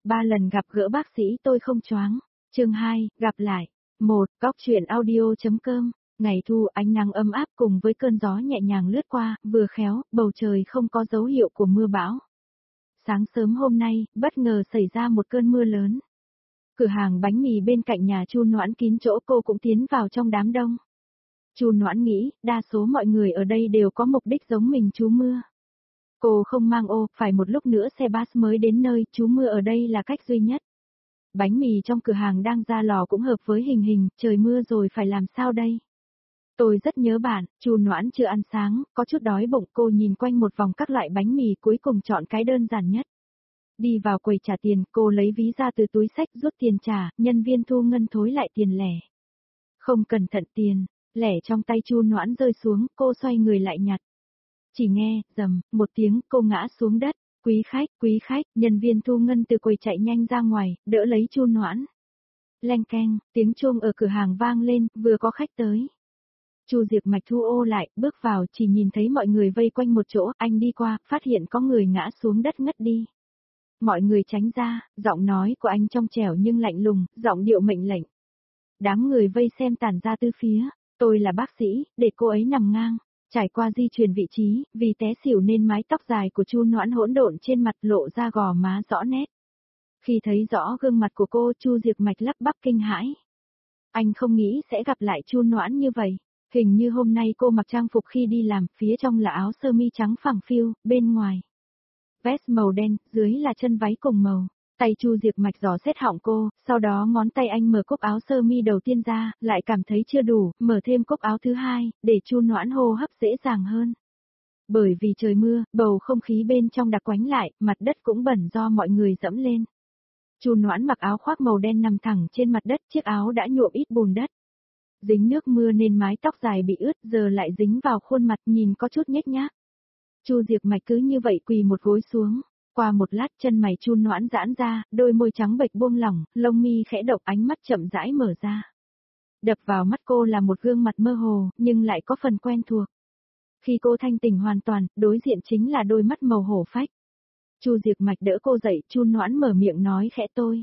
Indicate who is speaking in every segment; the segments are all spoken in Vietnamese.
Speaker 1: 3 lần gặp gỡ bác sĩ tôi không choáng. Chương 2, gặp lại. 1. Góc truyện audio.com. Ngày thu ánh nắng ấm áp cùng với cơn gió nhẹ nhàng lướt qua, vừa khéo, bầu trời không có dấu hiệu của mưa bão. Sáng sớm hôm nay, bất ngờ xảy ra một cơn mưa lớn. Cửa hàng bánh mì bên cạnh nhà Chu Noãn kín chỗ, cô cũng tiến vào trong đám đông. Chu Noãn nghĩ, đa số mọi người ở đây đều có mục đích giống mình trú mưa. Cô không mang ô, phải một lúc nữa xe bus mới đến nơi, trú mưa ở đây là cách duy nhất. Bánh mì trong cửa hàng đang ra lò cũng hợp với hình hình, trời mưa rồi phải làm sao đây? Tôi rất nhớ bạn, Chu Noãn chưa ăn sáng, có chút đói bụng, cô nhìn quanh một vòng các loại bánh mì cuối cùng chọn cái đơn giản nhất. Đi vào quầy trả tiền, cô lấy ví ra từ túi xách rút tiền trả, nhân viên thu ngân thối lại tiền lẻ. Không cẩn thận tiền, lẻ trong tay Chu Noãn rơi xuống, cô xoay người lại nhặt. Chỉ nghe, rầm, một tiếng, cô ngã xuống đất. Quý khách, nhân viên thu ngân từ quầy chạy nhanh ra ngoài, đỡ lấy Chu Noãn. Leng keng, tiếng chuông ở cửa hàng vang lên, vừa có khách tới. Chu Diệp Mạch thu ô lại, bước vào, chỉ nhìn thấy mọi người vây quanh một chỗ, anh đi qua, phát hiện có người ngã xuống đất ngất đi. Mọi người tránh ra, giọng nói của anh trong trẻo nhưng lạnh lùng, giọng điệu mệnh lệnh. Đám người vây xem tản ra tứ phía, tôi là bác sĩ, để cô ấy nằm ngang. Trải qua di chuyển vị trí, vì té xỉu nên mái tóc dài của Chu Noãn hỗn độn trên mặt lộ ra gò má rõ nét. Khi thấy rõ gương mặt của cô, Chu Diệp Mạch lắp bắp kinh hãi. Anh không nghĩ sẽ gặp lại Chu Noãn như vậy. Hình như hôm nay cô mặc trang phục khi đi làm, phía trong là áo sơ mi trắng phẳng phiu, bên ngoài vest màu đen, dưới là chân váy cùng màu. Tay Chu Diệp Mạch dò xét họng cô, sau đó ngón tay anh mở cúc áo sơ mi đầu tiên ra, lại cảm thấy chưa đủ, mở thêm cúc áo thứ hai, để Chu Noãn hô hấp dễ dàng hơn. Bởi vì trời mưa, bầu không khí bên trong đặc quánh lại, mặt đất cũng bẩn do mọi người dẫm lên. Chu Noãn mặc áo khoác màu đen nằm thẳng trên mặt đất, chiếc áo đã nhuộm ít bùn đất. Dính nước mưa nên mái tóc dài bị ướt, giờ lại dính vào khuôn mặt nhìn có chút nhếch nhác. Chu Diệp Mạch cứ như vậy quỳ một gối xuống. Qua một lát chân mày Chu Noãn giãn ra, đôi môi trắng bệch buông lỏng, lông mi khẽ động, ánh mắt chậm rãi mở ra. Đập vào mắt cô là một gương mặt mơ hồ, nhưng lại có phần quen thuộc. Khi cô thanh tỉnh hoàn toàn, đối diện chính là đôi mắt màu hổ phách. Chu Diệp Mạch đỡ cô dậy, Chu Noãn mở miệng nói khẽ tôi.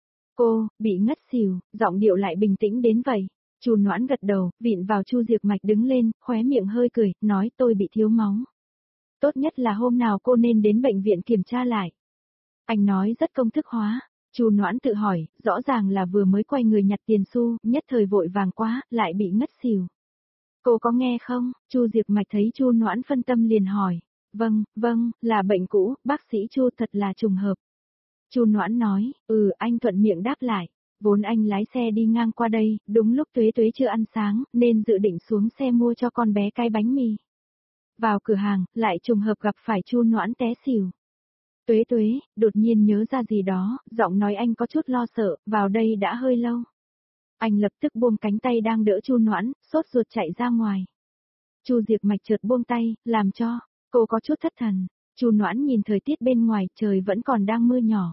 Speaker 1: Cô, bị ngất xỉu, giọng điệu lại bình tĩnh đến vậy. Chu Noãn gật đầu, vịn vào Chu Diệp Mạch đứng lên, khóe miệng hơi cười, nói tôi bị thiếu máu. Tốt nhất là hôm nào cô nên đến bệnh viện kiểm tra lại. Anh nói rất công thức hóa. Chu Noãn tự hỏi, rõ ràng là vừa mới quay người nhặt tiền xu, nhất thời vội vàng quá, lại bị ngất xỉu. Cô có nghe không? Chu Diệp Mạch thấy Chu Noãn phân tâm liền hỏi. Vâng, là bệnh cũ, bác sĩ Chu, thật là trùng hợp. Chu Noãn nói, anh thuận miệng đáp lại. Vốn anh lái xe đi ngang qua đây, đúng lúc Tuế Tuế chưa ăn sáng, nên dự định xuống xe mua cho con bé cái bánh mì. Vào cửa hàng, lại trùng hợp gặp phải Chu Noãn té xỉu. Tuế Tuế, đột nhiên nhớ ra gì đó, giọng nói anh có chút lo sợ, vào đây đã hơi lâu. Anh lập tức buông cánh tay đang đỡ Chu Noãn, sốt ruột chạy ra ngoài. Chu Diệp Mạch chợt buông tay, làm cho cô có chút thất thần. Chu Noãn nhìn thời tiết bên ngoài, trời vẫn còn đang mưa nhỏ.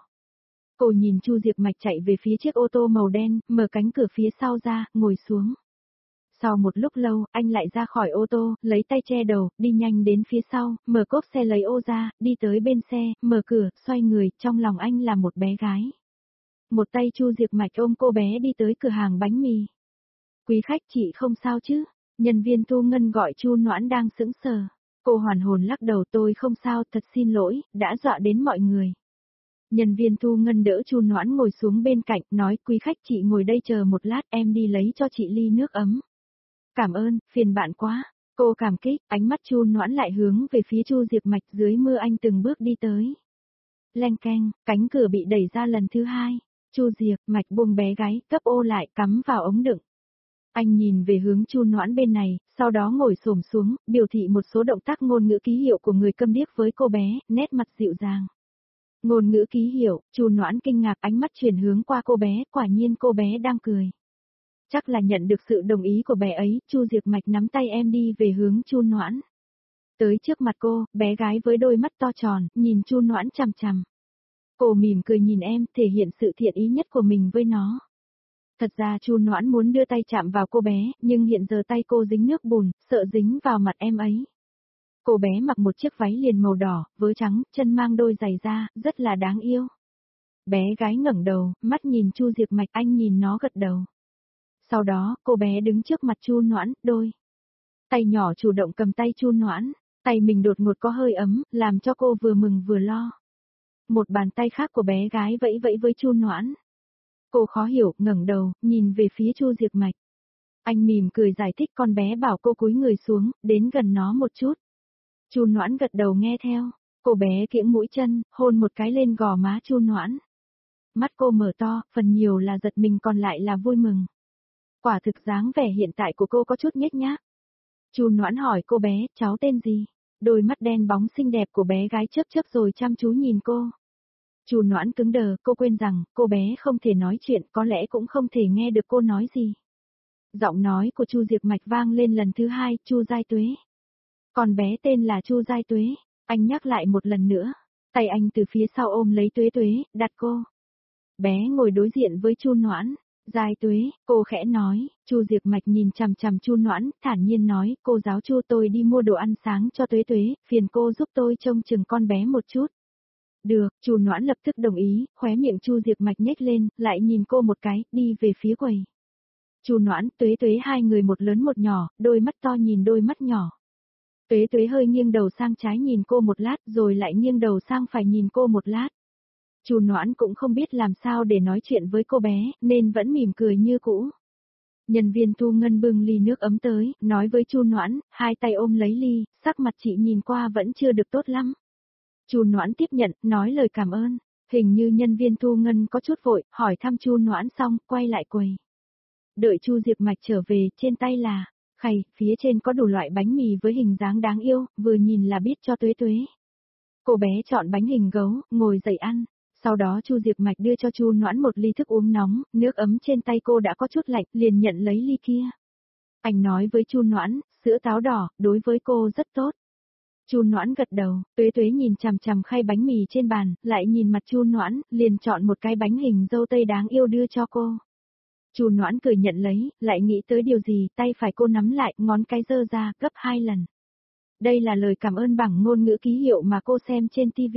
Speaker 1: Cô nhìn Chu Diệp Mạch chạy về phía chiếc ô tô màu đen, mở cánh cửa phía sau ra, ngồi xuống. Sau một lúc lâu, anh lại ra khỏi ô tô, lấy tay che đầu, đi nhanh đến phía sau, mở cốp xe lấy ô ra, đi tới bên xe, mở cửa, xoay người, trong lòng anh là một bé gái. Một tay Chu Diệp Mạch ôm cô bé đi tới cửa hàng bánh mì. Quý khách chị không sao chứ? Nhân viên thu ngân gọi Chu Noãn đang sững sờ. Cô hoàn hồn lắc đầu, tôi không sao, thật xin lỗi, đã dọa đến mọi người. Nhân viên thu ngân đỡ Chu Noãn ngồi xuống bên cạnh, nói quý khách chị ngồi đây chờ một lát, em đi lấy cho chị ly nước ấm. Cảm ơn, phiền bạn quá. Cô cảm kích, ánh mắt Chu Noãn lại hướng về phía Chu Diệp Mạch, dưới mưa anh từng bước đi tới. Leng keng, cánh cửa bị đẩy ra lần thứ hai. Chu Diệp Mạch buông bé gái, gấp ô lại, cắm vào ống đựng. Anh nhìn về hướng Chu Noãn bên này, sau đó ngồi xổm xuống, biểu thị một số động tác ngôn ngữ ký hiệu của người câm điếc với cô bé, nét mặt dịu dàng. Ngôn ngữ ký hiệu, Chu Noãn kinh ngạc, ánh mắt chuyển hướng qua cô bé, quả nhiên cô bé đang cười. Chắc là nhận được sự đồng ý của bé ấy, Chu Diệp Mạch nắm tay em đi về hướng Chu Noãn. Tới trước mặt cô, bé gái với đôi mắt to tròn, nhìn Chu Noãn chằm chằm. Cô mỉm cười nhìn em, thể hiện sự thiện ý nhất của mình với nó. Thật ra Chu Noãn muốn đưa tay chạm vào cô bé, nhưng hiện giờ tay cô dính nước bùn, sợ dính vào mặt em ấy. Cô bé mặc một chiếc váy liền màu đỏ, vớ trắng, chân mang đôi giày da, rất là đáng yêu. Bé gái ngẩng đầu, mắt nhìn Chu Diệp Mạch, anh nhìn nó gật đầu. Sau đó, cô bé đứng trước mặt Chu Noãn, đôi tay nhỏ chủ động cầm tay Chu Noãn, tay mình đột ngột có hơi ấm, làm cho cô vừa mừng vừa lo. Một bàn tay khác của bé gái vẫy vẫy với Chu Noãn. Cô khó hiểu, ngẩng đầu, nhìn về phía Chu Diệp Mạch. Anh mỉm cười giải thích, con bé bảo cô cúi người xuống, đến gần nó một chút. Chu Noãn gật đầu nghe theo. Cô bé kiễng mũi chân, hôn một cái lên gò má Chu Noãn. Mắt cô mở to, phần nhiều là giật mình còn lại là vui mừng. Quả thực dáng vẻ hiện tại của cô có chút nhếch nhác. Chu Noãn hỏi cô bé, cháu tên gì? Đôi mắt đen bóng xinh đẹp của bé gái chớp chớp rồi chăm chú nhìn cô. Chu Noãn cứng đờ, cô quên rằng, cô bé không thể nói chuyện, có lẽ cũng không thể nghe được cô nói gì. Giọng nói của Chu Diệp Mạch vang lên lần thứ hai, Chu Giai Tuế. Con bé tên là Chu Giai Tuế, anh nhắc lại một lần nữa. Tay anh từ phía sau ôm lấy Tuế Tuế, đặt cô. Bé ngồi đối diện với Chu Noãn. Giai Tuế, cô khẽ nói. Chu Diệp Mạch nhìn chằm chằm Chu Noãn, thản nhiên nói, cô giáo Chu, tôi đi mua đồ ăn sáng cho Tuế Tuế, phiền cô giúp tôi trông chừng con bé một chút. Được, Chu Noãn lập tức đồng ý, khóe miệng Chu Diệp Mạch nhếch lên, lại nhìn cô một cái, đi về phía quầy. Chu Noãn, Tuế Tuế hai người một lớn một nhỏ, đôi mắt to nhìn đôi mắt nhỏ. Tuế Tuế hơi nghiêng đầu sang trái nhìn cô một lát, rồi lại nghiêng đầu sang phải nhìn cô một lát. Chu Noãn cũng không biết làm sao để nói chuyện với cô bé, nên vẫn mỉm cười như cũ. Nhân viên thu ngân bưng ly nước ấm tới, nói với Chu Noãn, hai tay ôm lấy ly, sắc mặt chị nhìn qua vẫn chưa được tốt lắm. Chu Noãn tiếp nhận, nói lời cảm ơn. Hình như nhân viên thu ngân có chút vội, hỏi thăm Chu Noãn xong, quay lại quầy. Đợi Chu Diệp Mạch trở về, trên tay là khay, phía trên có đủ loại bánh mì với hình dáng đáng yêu, vừa nhìn là biết cho Tuế Tuế. Cô bé chọn bánh hình gấu, ngồi dậy ăn. Sau đó Chu Diệp Mạch đưa cho Chu Noãn một ly thức uống nóng, nước ấm trên tay cô đã có chút lạnh, liền nhận lấy ly kia. Anh nói với Chu Noãn, sữa táo đỏ, đối với cô rất tốt. Chu Noãn gật đầu, Tuế Tuế nhìn chằm chằm khay bánh mì trên bàn, lại nhìn mặt Chu Noãn, liền chọn một cái bánh hình dâu tây đáng yêu đưa cho cô. Chu Noãn cười nhận lấy, lại nghĩ tới điều gì, tay phải cô nắm lại, ngón cái giơ ra, gấp 2 lần. Đây là lời cảm ơn bằng ngôn ngữ ký hiệu mà cô xem trên TV.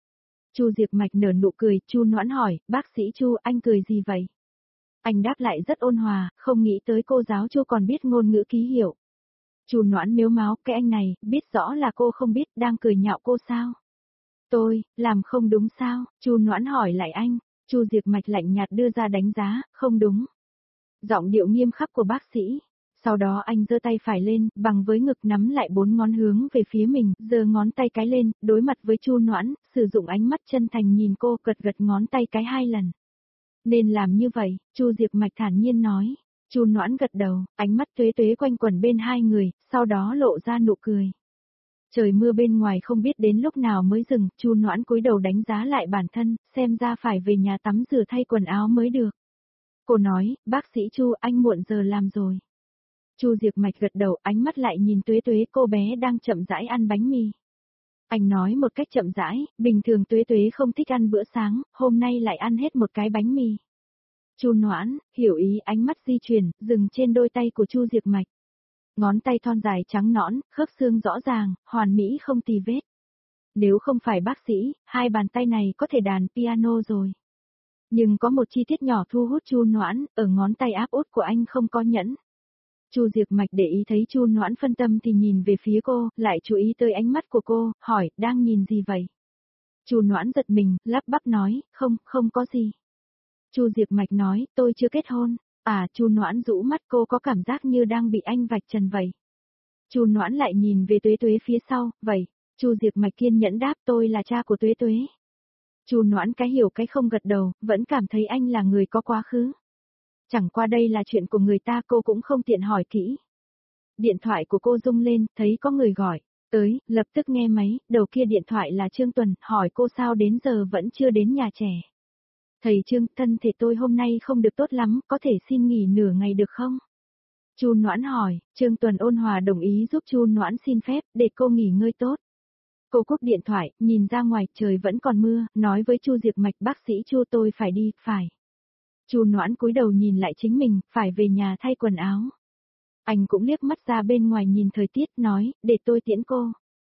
Speaker 1: Chu Diệp Mạch nở nụ cười, Chu Noãn hỏi, bác sĩ Chu, anh cười gì vậy? Anh đáp lại rất ôn hòa, không nghĩ tới cô giáo Chu còn biết ngôn ngữ ký hiệu. Chu Noãn mếu máo, cái anh này, biết rõ là cô không biết, đang cười nhạo cô sao? Tôi, làm không đúng sao? Chu Noãn hỏi lại anh. Chu Diệp Mạch lạnh nhạt đưa ra đánh giá, không đúng. Giọng điệu nghiêm khắc của bác sĩ. Sau đó anh giơ tay phải lên, bằng với ngực nắm lại 4 ngón hướng về phía mình, giơ ngón tay cái lên, đối mặt với Chu Noãn, sử dụng ánh mắt chân thành nhìn cô, gật gật ngón tay cái 2 lần. Nên làm như vậy, Chu Diệp Mạch thản nhiên nói. Chu Noãn gật đầu, ánh mắt Tuế Tuế quanh quẩn bên hai người, sau đó lộ ra nụ cười. Trời mưa bên ngoài không biết đến lúc nào mới dừng, Chu Noãn cúi đầu đánh giá lại bản thân, xem ra phải về nhà tắm rửa thay quần áo mới được. Cô nói, bác sĩ Chu, anh muộn giờ làm rồi. Chu Diệp Mạch gật đầu, ánh mắt lại nhìn Tuế Tuế, cô bé đang chậm rãi ăn bánh mì. Anh nói một cách chậm rãi, bình thường Tuế Tuế không thích ăn bữa sáng, hôm nay lại ăn hết một cái bánh mì. Chu Noãn, hiểu ý, ánh mắt di chuyển, dừng trên đôi tay của Chu Diệp Mạch. Ngón tay thon dài trắng nõn, khớp xương rõ ràng, hoàn mỹ không tì vết. Nếu không phải bác sĩ, hai bàn tay này có thể đàn piano rồi. Nhưng có một chi tiết nhỏ thu hút Chu Noãn, ở ngón tay áp út của anh không có nhẫn. Chu Diệp Mạch để ý thấy Chu Noãn phân tâm thì nhìn về phía cô, lại chú ý tới ánh mắt của cô, hỏi, đang nhìn gì vậy? Chu Noãn giật mình, lắp bắp nói, không có gì. Chu Diệp Mạch nói, tôi chưa kết hôn. À, Chu Noãn rũ mắt, cô có cảm giác như đang bị anh vạch trần vậy. Chu Noãn lại nhìn về Tuế Tuế phía sau, vậy. Chu Diệp Mạch kiên nhẫn đáp, tôi là cha của Tuế Tuế. Chu Noãn cái hiểu cái không gật đầu, vẫn cảm thấy anh là người có quá khứ. Chẳng qua đây là chuyện của người ta, cô cũng không tiện hỏi kỹ. Điện thoại của cô rung lên, thấy có người gọi. Tới, lập tức nghe máy, đầu kia điện thoại là Trương Tuần, hỏi cô sao đến giờ vẫn chưa đến nhà trẻ. Thầy Trương, thân thể tôi hôm nay không được tốt lắm, có thể xin nghỉ nửa ngày được không? Chu Noãn hỏi, Trương Tuần ôn hòa đồng ý giúp Chu Noãn xin phép, để cô nghỉ ngơi tốt. Cô cúp điện thoại, nhìn ra ngoài, trời vẫn còn mưa, nói với Chu Diệp Mạch, bác sĩ Chu, tôi phải đi, phải. Chu Noãn cúi đầu nhìn lại chính mình, phải về nhà thay quần áo. Anh cũng liếc mắt ra bên ngoài nhìn thời tiết, nói, để tôi tiễn cô.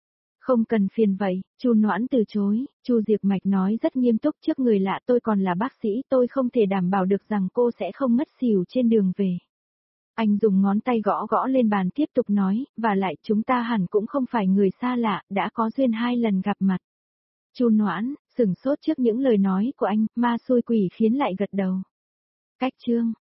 Speaker 1: Không cần phiền vậy, Chu Noãn từ chối, Chu Diệp Mạch nói rất nghiêm túc, trước người lạ tôi còn là bác sĩ, tôi không thể đảm bảo được rằng cô sẽ không ngất xỉu trên đường về. Anh dùng ngón tay gõ gõ lên bàn tiếp tục nói, và lại chúng ta hẳn cũng không phải người xa lạ, đã có duyên 2 lần gặp mặt. Chu Noãn, sửng sốt trước những lời nói của anh, ma xui quỷ khiến lại gật đầu. Cách chương